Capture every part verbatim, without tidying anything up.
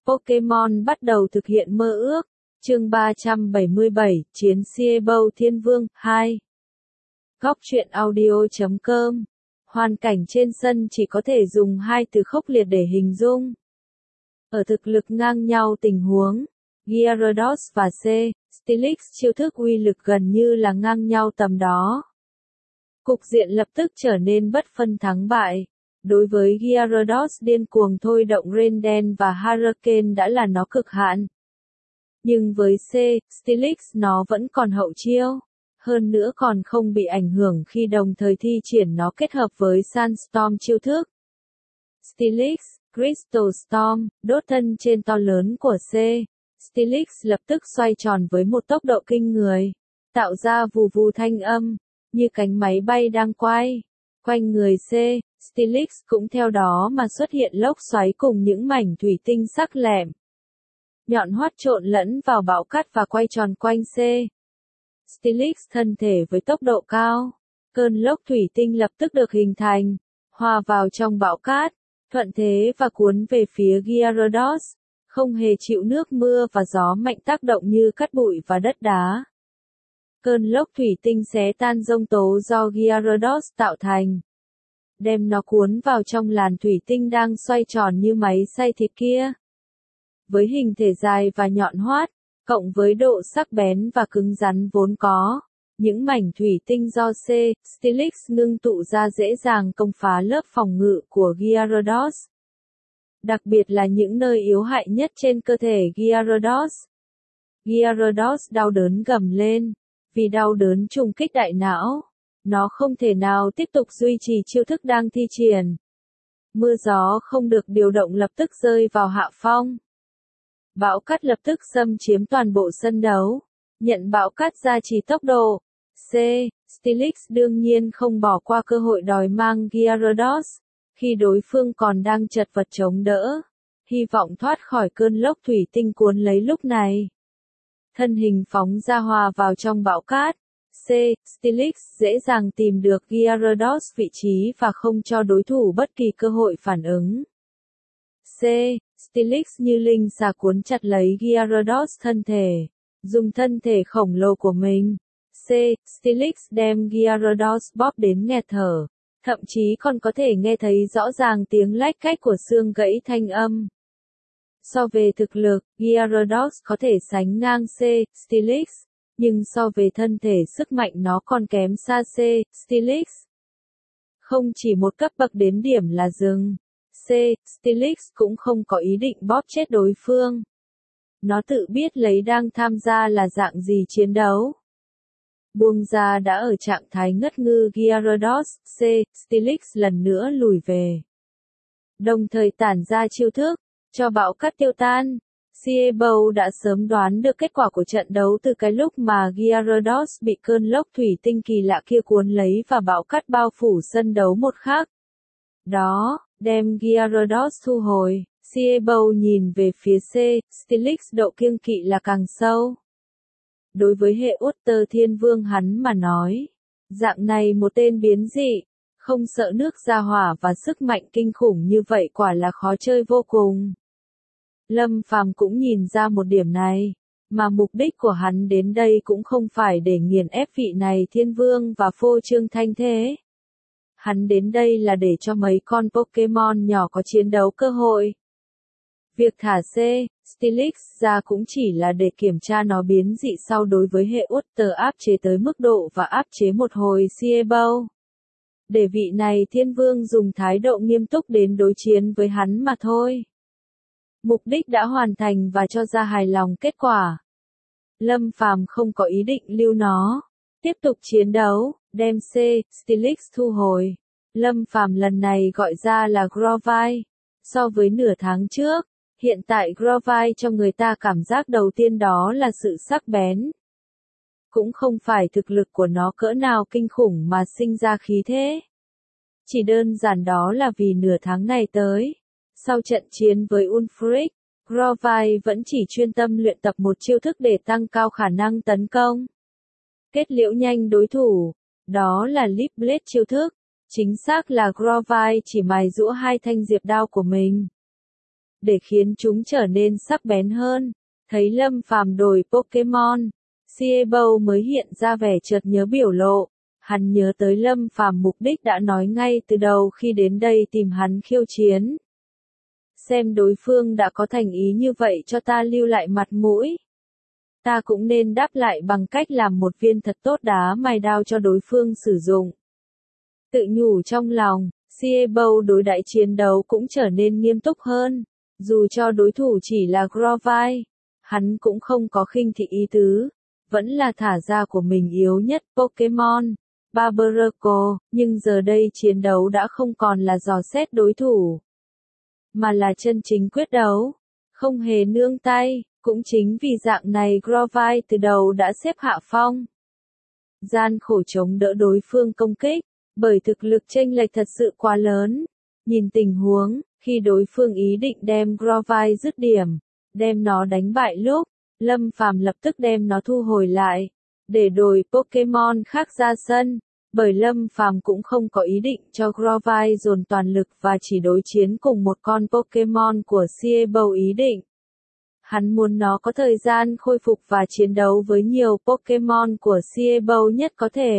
Pokemon bắt đầu thực hiện mơ ước. Chương ba trăm bảy mươi bảy, Chiến Siebel Thiên Vương, hai. Góc truyện audio chấm com. Hoàn cảnh trên sân chỉ có thể dùng hai từ khốc liệt để hình dung. Ở thực lực ngang nhau tình huống, Gyarados và C. Steelix chiêu thức uy lực gần như là ngang nhau tầm đó. Cục diện lập tức trở nên bất phân thắng bại. Đối với Gyarados điên cuồng thôi động Rain Dance và Hurricane đã là nó cực hạn. Nhưng với C. Steelix nó vẫn còn hậu chiêu. Hơn nữa còn không bị ảnh hưởng khi đồng thời thi triển nó kết hợp với Sandstorm chiêu thức. Steelix, Crystal Storm, đốt thân trên to lớn của C. Steelix lập tức xoay tròn với một tốc độ kinh người, tạo ra vù vù thanh âm, như cánh máy bay đang quay. Quanh người C. Steelix cũng theo đó mà xuất hiện lốc xoáy cùng những mảnh thủy tinh sắc lẹm. Nhọn hoắt trộn lẫn vào bão cát và quay tròn quanh C. Steelix thân thể với tốc độ cao. Cơn lốc thủy tinh lập tức được hình thành, hòa vào trong bão cát, thuận thế và cuốn về phía Gyarados, không hề chịu nước mưa và gió mạnh tác động như cát bụi và đất đá. Cơn lốc thủy tinh xé tan giông tố do Gyarados tạo thành, đem nó cuốn vào trong làn thủy tinh đang xoay tròn như máy xay thịt kia. Với hình thể dài và nhọn hoắt, cộng với độ sắc bén và cứng rắn vốn có, những mảnh thủy tinh do C. Steelix ngưng tụ ra dễ dàng công phá lớp phòng ngự của Gyarados. Đặc biệt là những nơi yếu hại nhất trên cơ thể Gyarados. Gyarados đau đớn gầm lên, vì đau đớn trùng kích đại não. Nó không thể nào tiếp tục duy trì chiêu thức đang thi triển. Mưa gió không được điều động lập tức rơi vào hạ phong. Bão cát lập tức xâm chiếm toàn bộ sân đấu, nhận bão cát gia trì tốc độ. C. Steelix đương nhiên không bỏ qua cơ hội đòi mang Gyarados, khi đối phương còn đang chật vật chống đỡ, hy vọng thoát khỏi cơn lốc thủy tinh cuốn lấy lúc này. Thân hình phóng ra hòa vào trong bão cát, C. Steelix dễ dàng tìm được Gyarados vị trí và không cho đối thủ bất kỳ cơ hội phản ứng. C. Steelix như linh xà cuốn chặt lấy Gyarados thân thể, dùng thân thể khổng lồ của mình. C. Steelix đem Gyarados bóp đến nghẹt thở, thậm chí còn có thể nghe thấy rõ ràng tiếng lách cách của xương gãy thanh âm. So về thực lực, Gyarados có thể sánh ngang C. Steelix, nhưng so về thân thể sức mạnh nó còn kém xa C. Steelix. Không chỉ một cấp bậc đến điểm là dừng. C. Steelix cũng không có ý định bóp chết đối phương. Nó tự biết lấy đang tham gia là dạng gì chiến đấu. Buông ra đã ở trạng thái ngất ngư Gyarados, C. Steelix lần nữa lùi về. Đồng thời tản ra chiêu thức, cho bão cát tiêu tan. Siebel đã sớm đoán được kết quả của trận đấu từ cái lúc mà Gyarados bị cơn lốc thủy tinh kỳ lạ kia cuốn lấy và bão cát bao phủ sân đấu một khắc. Đó, đem Gyarados thu hồi, Siebel nhìn về phía C. Steelix độ kiêng kỵ là càng sâu. Đối với hệ Water Thiên Vương hắn mà nói, dạng này một tên biến dị, không sợ nước ra hỏa và sức mạnh kinh khủng như vậy quả là khó chơi vô cùng. Lâm Phàm cũng nhìn ra một điểm này, mà mục đích của hắn đến đây cũng không phải để nghiền ép vị này Thiên Vương và phô trương thanh thế. Hắn đến đây là để cho mấy con Pokemon nhỏ có chiến đấu cơ hội. Việc thả C. Steelix ra cũng chỉ là để kiểm tra nó biến dị sau đối với hệ Water áp chế tới mức độ và áp chế một hồi Siebel. Để vị này Thiên Vương dùng thái độ nghiêm túc đến đối chiến với hắn mà thôi. Mục đích đã hoàn thành và cho ra hài lòng kết quả. Lâm Phàm không có ý định lưu nó. Tiếp tục chiến đấu, đem C. Steelix thu hồi. Lâm Phàm lần này gọi ra là Grovyle. So với nửa tháng trước, hiện tại Grovyle cho người ta cảm giác đầu tiên đó là sự sắc bén. Cũng không phải thực lực của nó cỡ nào kinh khủng mà sinh ra khí thế. Chỉ đơn giản đó là vì nửa tháng này tới, sau trận chiến với Ulfric, Grovyle vẫn chỉ chuyên tâm luyện tập một chiêu thức để tăng cao khả năng tấn công. Kết liễu nhanh đối thủ, đó là Leaf Blade chiêu thức, chính xác là Grovyle chỉ mài giũa hai thanh diệp đao của mình. để khiến chúng trở nên sắc bén hơn. Thấy Lâm Phàm đổi Pokemon, Siebel mới hiện ra vẻ chợt nhớ biểu lộ. Hắn nhớ tới Lâm Phàm mục đích đã nói ngay từ đầu khi đến đây tìm hắn khiêu chiến. Xem đối phương đã có thành ý như vậy cho ta lưu lại mặt mũi. Ta cũng nên đáp lại bằng cách làm một viên thật tốt đá mài đao cho đối phương sử dụng. Tự nhủ trong lòng, Siebel đối đãi chiến đấu cũng trở nên nghiêm túc hơn. Dù cho đối thủ chỉ là Grovyle, hắn cũng không có khinh thị ý tứ, vẫn là thả ra của mình yếu nhất Pokemon, Barbarako, nhưng giờ đây chiến đấu đã không còn là dò xét đối thủ, mà là chân chính quyết đấu, không hề nương tay, cũng chính vì dạng này Grovyle từ đầu đã xếp hạ phong. Gian khổ chống đỡ đối phương công kích, bởi thực lực chênh lệch thật sự quá lớn. Nhìn tình huống, khi đối phương ý định đem Grovyle dứt điểm, đem nó đánh bại lúc, Lâm Phàm lập tức đem nó thu hồi lại, để đổi Pokemon khác ra sân, bởi Lâm Phàm cũng không có ý định cho Grovyle dồn toàn lực và chỉ đối chiến cùng một con Pokemon của Siebel ý định. Hắn muốn nó có thời gian khôi phục và chiến đấu với nhiều Pokemon của Siebel nhất có thể.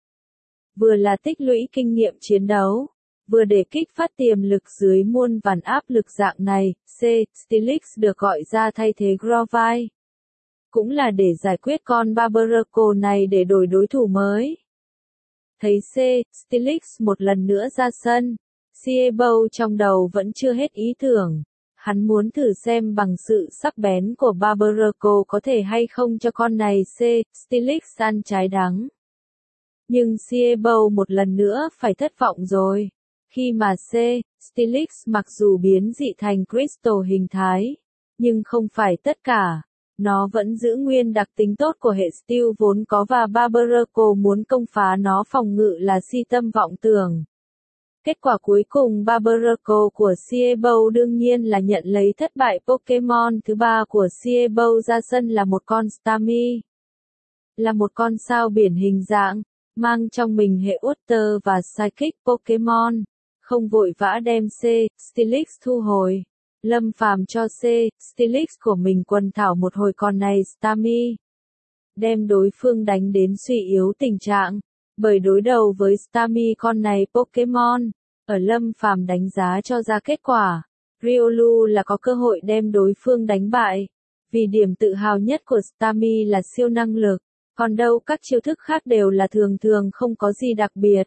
Vừa là tích lũy kinh nghiệm chiến đấu, vừa để kích phát tiềm lực dưới muôn vàn áp lực dạng này, C. Steelix được gọi ra thay thế Grovyle. Cũng là để giải quyết con Barbarako này để đổi đối thủ mới. Thấy C. Steelix một lần nữa ra sân, Siebel trong đầu vẫn chưa hết ý tưởng. Hắn muốn thử xem bằng sự sắc bén của Barbarako có thể hay không cho con này C. Steelix ăn trái đắng. Nhưng Siebel một lần nữa phải thất vọng rồi. Khi mà C. Steelix mặc dù biến dị thành Crystal hình thái, nhưng không phải tất cả. Nó vẫn giữ nguyên đặc tính tốt của hệ Steel vốn có và Barbarako muốn công phá nó phòng ngự là si tâm vọng tưởng. Kết quả cuối cùng Barbarako của Siebel đương nhiên là nhận lấy thất bại. Pokemon thứ ba của Siebel ra sân là một con Starmie. Là một con sao biển hình dạng, mang trong mình hệ Water và Psychic Pokemon. Không vội vã đem C. Steelix thu hồi. Lâm Phàm cho C. Steelix của mình quần thảo một hồi con này Starmie. Đem đối phương đánh đến suy yếu tình trạng. Bởi đối đầu với Starmie con này Pokemon, ở Lâm Phàm đánh giá cho ra kết quả, Riolu là có cơ hội đem đối phương đánh bại. Vì điểm tự hào nhất của Starmie là siêu năng lực, còn đâu các chiêu thức khác đều là thường thường không có gì đặc biệt.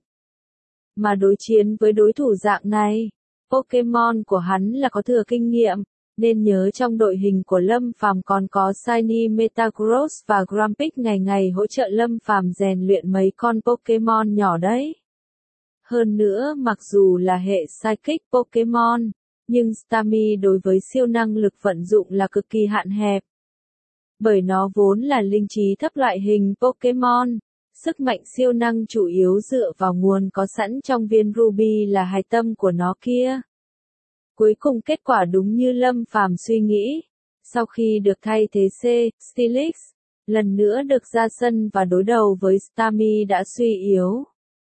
Mà đối chiến với đối thủ dạng này, Pokemon của hắn là có thừa kinh nghiệm, nên nhớ trong đội hình của Lâm Phàm còn có Shiny Metagross và Grumpig ngày ngày hỗ trợ Lâm Phàm rèn luyện mấy con Pokemon nhỏ đấy. Hơn nữa mặc dù là hệ Psychic Pokemon, nhưng Starmie đối với siêu năng lực vận dụng là cực kỳ hạn hẹp. Bởi nó vốn là linh trí thấp loại hình Pokemon, sức mạnh siêu năng chủ yếu dựa vào nguồn có sẵn trong viên Ruby là hạch tâm của nó kia. Cuối cùng kết quả đúng như Lâm Phàm suy nghĩ. Sau khi được thay thế C. Steelix, lần nữa được ra sân và đối đầu với Starmie đã suy yếu.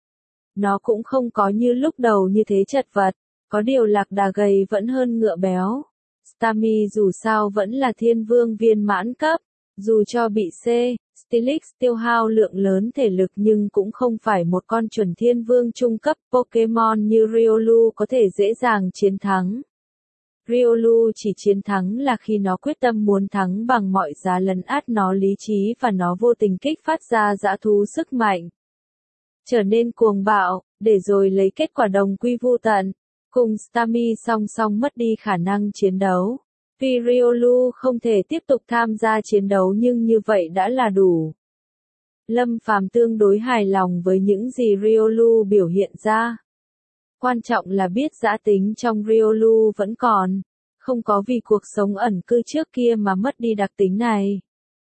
Nó cũng không có như lúc đầu như thế chật vật, có điều lạc đà gầy vẫn hơn ngựa béo. Starmie dù sao vẫn là thiên vương viên mãn cấp, dù cho bị C. Steelix tiêu hao lượng lớn thể lực nhưng cũng không phải một con chuẩn thiên vương trung cấp Pokemon như Riolu có thể dễ dàng chiến thắng. Riolu chỉ chiến thắng là khi nó quyết tâm muốn thắng bằng mọi giá lấn át nó lý trí và nó vô tình kích phát ra dã thú sức mạnh. Trở nên cuồng bạo, để rồi lấy kết quả đồng quy vu tận, cùng Starmie song song mất đi khả năng chiến đấu. Vì Riolu không thể tiếp tục tham gia chiến đấu nhưng như vậy đã là đủ. Lâm Phàm tương đối hài lòng với những gì Riolu biểu hiện ra. Quan trọng là biết dã tính trong Riolu vẫn còn, không có vì cuộc sống ẩn cư trước kia mà mất đi đặc tính này.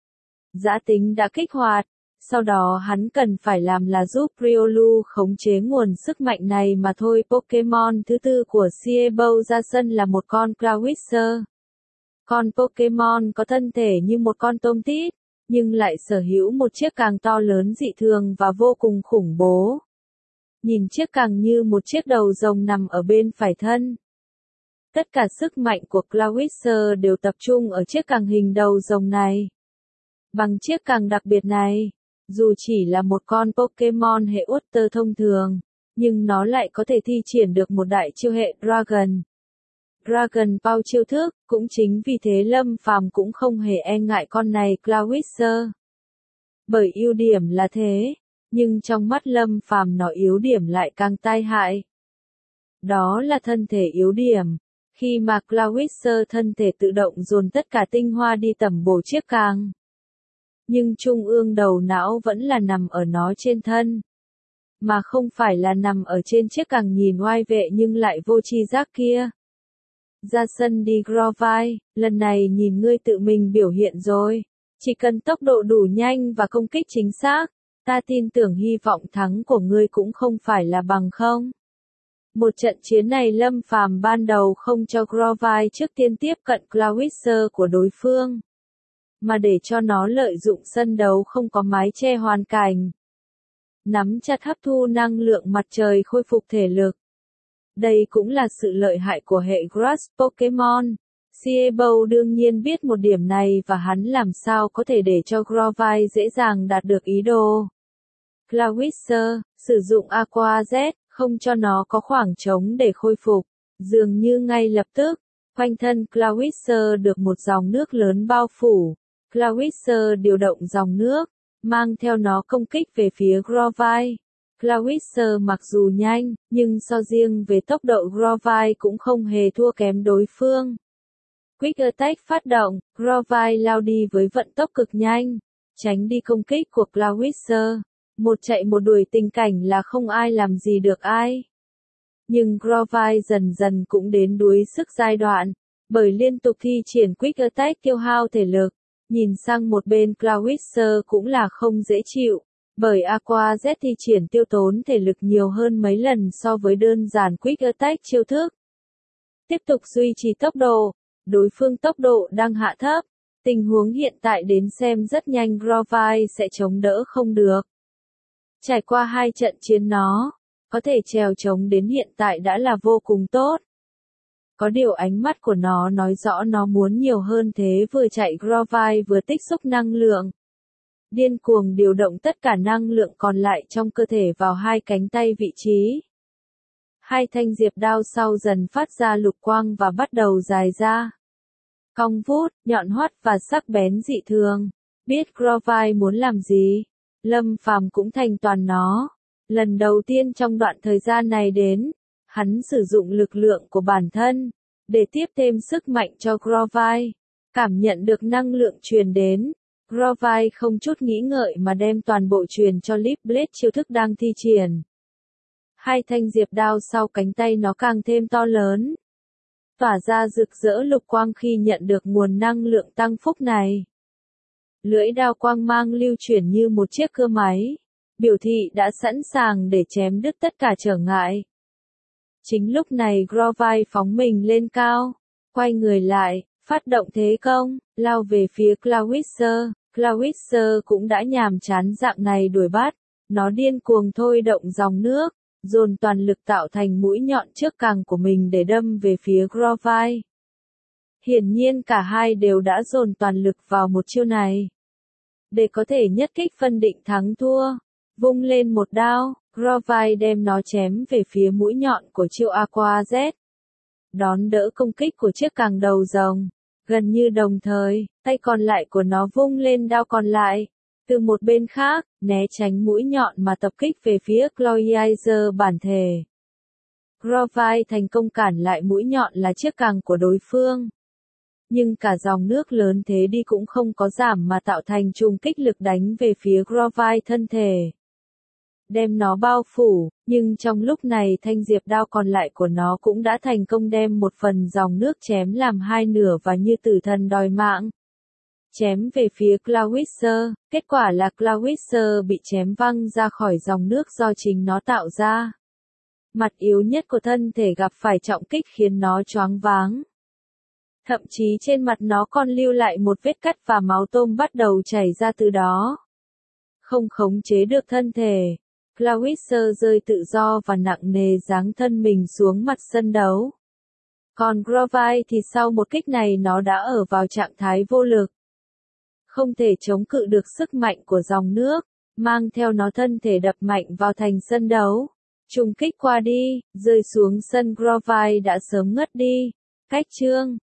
Dã tính đã kích hoạt, sau đó hắn cần phải làm là giúp Riolu khống chế nguồn sức mạnh này mà thôi. Pokemon thứ tư của Siebel ra sân là một con Clawitzer. Con Pokemon có thân thể như một con tôm tít, nhưng lại sở hữu một chiếc càng to lớn dị thường và vô cùng khủng bố. Nhìn chiếc càng như một chiếc đầu rồng nằm ở bên phải thân. Tất cả sức mạnh của Clawitzer đều tập trung ở chiếc càng hình đầu rồng này. Bằng chiếc càng đặc biệt này, dù chỉ là một con Pokemon hệ Water thông thường, nhưng nó lại có thể thi triển được một đại chiêu hệ Dragon. Dragon Ball chiêu thức, cũng chính vì thế Lâm Phàm cũng không hề e ngại con này Clawitzer. Bởi ưu điểm là thế, nhưng trong mắt Lâm Phàm nó yếu điểm lại càng tai hại. Đó là thân thể yếu điểm. Khi mà Clawitzer thân thể tự động dồn tất cả tinh hoa đi tẩm bổ chiếc càng. Nhưng trung ương đầu não vẫn là nằm ở nó trên thân. Mà không phải là nằm ở trên chiếc càng nhìn oai vệ nhưng lại vô tri giác kia. Ra sân đi Grovyle, lần này nhìn ngươi tự mình biểu hiện rồi. Chỉ cần tốc độ đủ nhanh và công kích chính xác, ta tin tưởng hy vọng thắng của ngươi cũng không phải là bằng không. Một trận chiến này Lâm Phàm ban đầu không cho Grovyle trước tiên tiếp cận Clawitzer của đối phương, mà để cho nó lợi dụng sân đấu không có mái che hoàn cảnh. Nắm chặt hấp thu năng lượng mặt trời khôi phục thể lực. Đây cũng là sự lợi hại của hệ Grass Pokemon. Siebel đương nhiên biết một điểm này và hắn làm sao có thể để cho Grovyle dễ dàng đạt được ý đồ. Clawitzer, sử dụng Aqua Z, không cho nó có khoảng trống để khôi phục. Dường như ngay lập tức, quanh thân Clawitzer được một dòng nước lớn bao phủ. Clawitzer điều động dòng nước, mang theo nó công kích về phía Grovyle. Clawitzer mặc dù nhanh, nhưng so riêng về tốc độ Grovyle cũng không hề thua kém đối phương. Quick Attack phát động, Grovyle lao đi với vận tốc cực nhanh, tránh đi công kích của Clawitzer. Một chạy một đuổi tình cảnh là không ai làm gì được ai. Nhưng Grovyle dần dần cũng đến đuối sức giai đoạn, bởi liên tục thi triển Quick Attack tiêu hao thể lực. Nhìn sang một bên Clawitzer cũng là không dễ chịu, bởi Aqua Z thi triển tiêu tốn thể lực nhiều hơn mấy lần so với đơn giản Quick Attack chiêu thức. Tiếp tục duy trì tốc độ, đối phương tốc độ đang hạ thấp, tình huống hiện tại đến xem rất nhanh Grovyle sẽ chống đỡ không được. Trải qua hai trận chiến nó, có thể trèo chống đến hiện tại đã là vô cùng tốt. Có điều ánh mắt của nó nói rõ nó muốn nhiều hơn thế vừa chạy Grovyle vừa tích xúc năng lượng. Điên cuồng điều động tất cả năng lượng còn lại trong cơ thể vào hai cánh tay vị trí. Hai thanh diệp đao sau dần phát ra lục quang và bắt đầu dài ra. Cong vút, nhọn hoắt và sắc bén dị thường. Biết Grovyle muốn làm gì, Lâm Phàm cũng thành toàn nó. Lần đầu tiên trong đoạn thời gian này đến, hắn sử dụng lực lượng của bản thân, để tiếp thêm sức mạnh cho Grovyle. Cảm nhận được năng lượng truyền đến, Grovyle không chút nghĩ ngợi mà đem toàn bộ truyền cho Leaf Blade chiêu thức đang thi triển. Hai thanh diệp đao sau cánh tay nó càng thêm to lớn, tỏa ra rực rỡ lục quang khi nhận được nguồn năng lượng tăng phúc này. Lưỡi đao quang mang lưu chuyển như một chiếc cưa máy, biểu thị đã sẵn sàng để chém đứt tất cả trở ngại. Chính lúc này Grovyle phóng mình lên cao, quay người lại, phát động thế công, lao về phía Clawitzer. Clawitzer cũng đã nhàm chán dạng này đuổi bắt, nó điên cuồng thôi động dòng nước, dồn toàn lực tạo thành mũi nhọn trước càng của mình để đâm về phía Grovyle. Hiển nhiên cả hai đều đã dồn toàn lực vào một chiêu này. Để có thể nhất kích phân định thắng thua, vung lên một đao, Grovyle đem nó chém về phía mũi nhọn của chiêu Aqua Z. Đón đỡ công kích của chiếc càng đầu rồng. Gần như đồng thời, tay còn lại của nó vung lên đao còn lại. Từ một bên khác, né tránh mũi nhọn mà tập kích về phía Clawitzer bản thể. Grovyle thành công cản lại mũi nhọn là chiếc càng của đối phương. Nhưng cả dòng nước lớn thế đi cũng không có giảm mà tạo thành trùng kích lực đánh về phía Grovyle thân thể. Đem nó bao phủ, nhưng trong lúc này thanh diệp đao còn lại của nó cũng đã thành công đem một phần dòng nước chém làm hai nửa và như tử thần đòi mạng. Chém về phía Clawitzer, kết quả là Clawitzer bị chém văng ra khỏi dòng nước do chính nó tạo ra. Mặt yếu nhất của thân thể gặp phải trọng kích khiến nó choáng váng. Thậm chí trên mặt nó còn lưu lại một vết cắt và máu tôm bắt đầu chảy ra từ đó. Không khống chế được thân thể, Clawitzer rơi tự do và nặng nề giáng thân mình xuống mặt sân đấu. Còn Grovai thì sau một kích này nó đã ở vào trạng thái vô lực. Không thể chống cự được sức mạnh của dòng nước, mang theo nó thân thể đập mạnh vào thành sân đấu. Trùng kích qua đi, rơi xuống sân Grovai đã sớm ngất đi. Cách chương